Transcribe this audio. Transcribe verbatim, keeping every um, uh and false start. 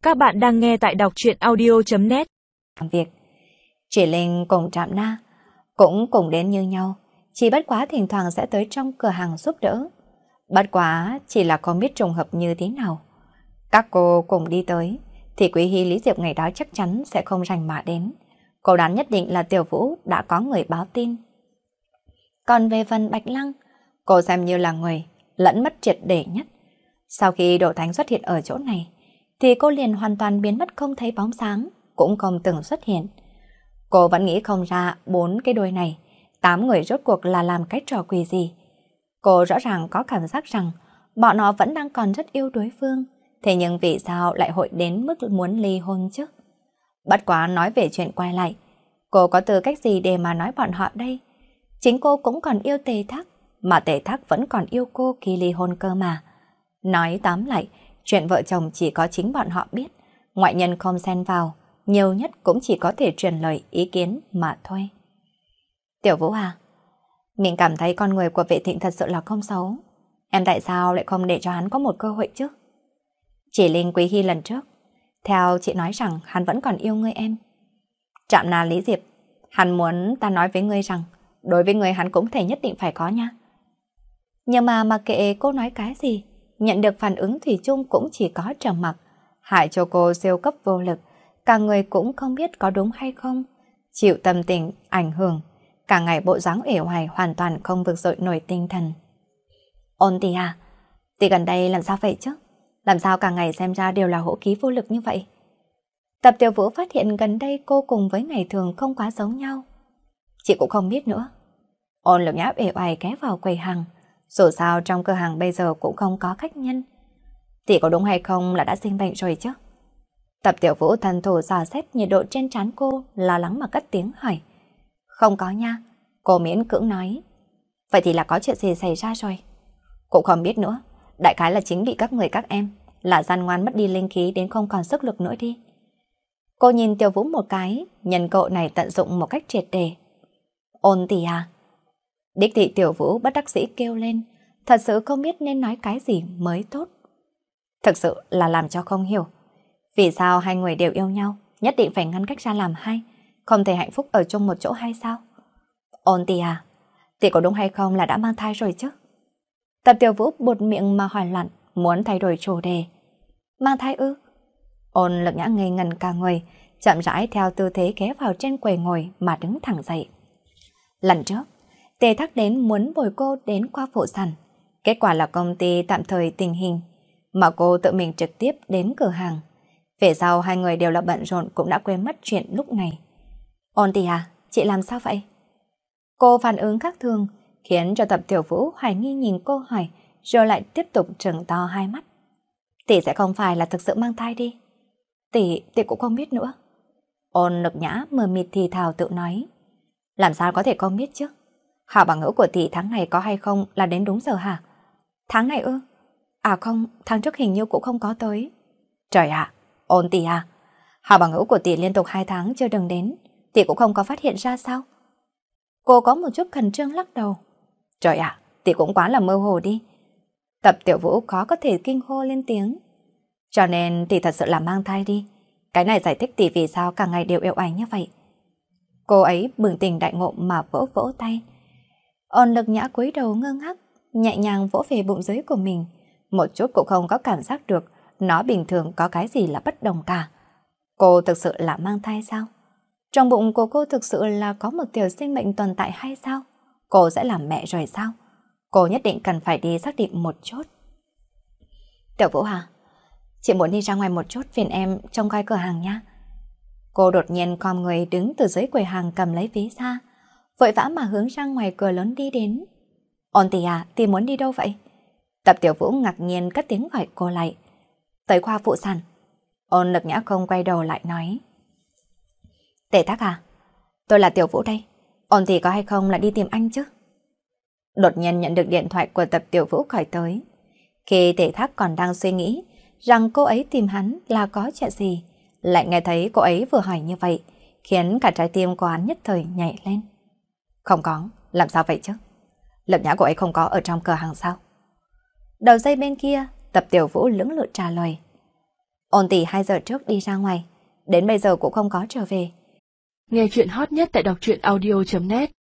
Các bạn đang nghe tại đọc truyện audio chấm net. Việc Chỉ Linh cùng Trạm Na cũng cùng đến như nhau, chỉ bất quá thỉnh thoảng sẽ tới trong cửa hàng giúp đỡ. Bất quá chỉ là không biết trùng hợp như thế nào. Các cô cùng đi tới, thì Quý Hy Lý Diệp ngày đó chắc chắn sẽ không rành mà đến. Cô đoán nhất định là Tiểu Vũ đã có người báo tin. Còn về phần Bạch Lăng, cô xem như là người lẫn mất triệt để nhất. Sau khi Đỗ Thánh xuất hiện ở chỗ này, thì cô liền hoàn toàn biến mất không thấy bóng sáng, cũng không từng xuất hiện. Cô vẫn nghĩ không ra bốn cái đôi này, tám người rốt cuộc là làm cái trò quỷ gì. Cô rõ ràng có cảm giác rằng bọn họ vẫn đang còn rất yêu đối phương, thế nhưng vì sao lại hội đến mức muốn ly hôn chứ? Bất quá nói về chuyện quay lại, cô có tư cách gì để mà nói bọn họ đây? Chính cô cũng còn yêu Tề Thác, mà Tề Thác vẫn còn yêu cô khi ly hôn cơ mà. Nói tóm lại, chuyện vợ chồng chỉ có chính bọn họ biết, ngoại nhân không xen vào, nhiều nhất cũng chỉ có thể truyền lời ý kiến mà thôi. Tiểu Vũ à, mình cảm thấy con người của Vệ Thịnh thật sự là không xấu. Em tại sao lại không để cho hắn có một cơ hội chứ? Chỉ Linh Quý Hy lần trước, theo chị nói rằng hắn vẫn còn yêu ngươi em. Trạm Na Lý Diệp, hắn muốn ta nói với ngươi rằng, đối với ngươi hắn cũng thể nhất định phải có nha. Nhưng mà mặc kệ cô nói cái gì, nhận được phản ứng thủy chung cũng chỉ có trầm mặc, hại cho cô siêu cấp vô lực, cả người cũng không biết có đúng hay không, chịu tâm tình ảnh hưởng, cả ngày bộ dáng uể oải hoàn toàn không vực dậy nổi tinh thần. Ôn Tì à, Tì gần đây làm sao vậy chứ? Làm sao cả ngày xem ra đều là hổ khí vô lực như vậy? Tập Tiểu Vũ phát hiện gần đây cô cùng với ngày thường không quá giống nhau. Chị cũng không biết nữa. Ôn Lực Nhã uể oải ghé vào quầy hàng. Dù sao trong cửa hàng bây giờ cũng không có khách nhân. Tỷ có đúng hay không là đã sinh bệnh rồi chứ? Tập Tiểu Vũ thần thủ dò xét nhiệt độ trên trán cô, lo lắng mà cất tiếng hỏi. Không có nha, cô miễn cưỡng nói. Vậy thì là có chuyện gì xảy ra rồi? Cũng không biết nữa, đại khái là chính bị các người các em là gian ngoan mất đi linh khí đến không còn sức lực nữa đi. Cô nhìn Tiểu Vũ một cái, nhân cậu này tận dụng một cách triệt để. Ôn Tỷ à? Đích thị Tiểu Vũ bất đắc dĩ kêu lên, thật sự không biết nên nói cái gì mới tốt. Thực sự là làm cho không hiểu. Vì sao hai người đều yêu nhau, nhất định phải ngăn cách ra làm hai, không thể hạnh phúc ở chung một chỗ hay sao? Ôn Tỷ à, Tỷ có đúng hay không là đã mang thai rồi chứ? Tập Tiểu Vũ buột miệng mà hỏi loạn, muốn thay đổi chủ đề. Mang thai ư? Ôn Lực Nhã ngây ngần cả người, chậm rãi theo tư thế ghé vào trên quầy ngồi mà đứng thẳng dậy. Lần trước, Tề Thác đến muốn bồi cô đến qua phụ sản. Kết quả là công ty tạm thời tình hình, mà cô tự mình trực tiếp đến cửa hàng. Về sau hai người đều là bận rộn cũng đã quên mất chuyện lúc này. Ôn Tỷ à, chị làm sao vậy? Cô phản ứng khác thường, khiến cho Tập Tiểu Vũ hoài nghi nhìn cô hỏi, rồi lại tiếp tục trừng to hai mắt. Tỷ sẽ không phải là thực sự mang thai đi. Tỷ, tỷ cũng không biết nữa. Ôn Lực Nhã mờ mịt thì thào tự nói. Làm sao có thể không biết chứ? Hảo bằng hữu của tỷ tháng này có hay không là đến đúng giờ hả? Tháng này ư? À không, tháng trước hình như cũng không có tới. Trời ạ, Ôn Tỷ à, hảo bằng hữu của tỷ liên tục hai tháng chưa đừng đến, tỷ cũng không có phát hiện ra sao? Cô có một chút khẩn trương lắc đầu. Trời ạ, tỷ cũng quá là mơ hồ đi. Tập Tiểu Vũ khó có thể kinh hô lên tiếng. Cho nên tỷ thật sự là mang thai đi. Cái này giải thích tỷ vì sao cả ngày đều yêu ảnh như vậy. Cô ấy bừng tỉnh đại ngộ mà vỗ vỗ tay. Ôn Lực Nhã cúi đầu ngơ ngác, nhẹ nhàng vỗ về bụng dưới của mình, một chút cũng không có cảm giác được nó bình thường có cái gì là bất đồng cả. Cô thực sự là mang thai sao? Trong bụng của cô thực sự là có một tiểu sinh mệnh tồn tại hay sao? Cô sẽ làm mẹ rồi sao? Cô nhất định cần phải đi xác định một chút. Tiểu Vũ à, chị muốn đi ra ngoài một chút, phiền em trông coi cửa hàng nha. Cô đột nhiên khom người đứng từ dưới quầy hàng cầm lấy ví ra, vội vã mà hướng ra ngoài cửa lớn đi đến. Ôn Tỷ à, tỷ muốn đi đâu vậy? Tập Tiểu Vũ ngạc nhiên cất tiếng gọi cô lại. Tới khoa phụ sản. Ôn Lực Nhã không quay đầu lại nói. Tề Thác à, tôi là Tiểu Vũ đây. Ôn Tỷ có hay không là đi tìm anh chứ? Đột nhiên nhận được điện thoại của Tập Tiểu Vũ gọi tới. Khi Tề Thác còn đang suy nghĩ rằng cô ấy tìm hắn là có chuyện gì, lại nghe thấy cô ấy vừa hỏi như vậy, khiến cả trái tim của hắn nhất thời nhảy lên. Không có, làm sao vậy chứ? Lực Nhã của ấy không có ở trong cửa hàng sao? Đầu dây bên kia, Tập Tiểu Vũ lưỡng lự trả lời. Ôn tỷ hai giờ trước đi ra ngoài, đến bây giờ cũng không có trở về. Nghe chuyện hot nhất tại đọc truyện audio chấm net.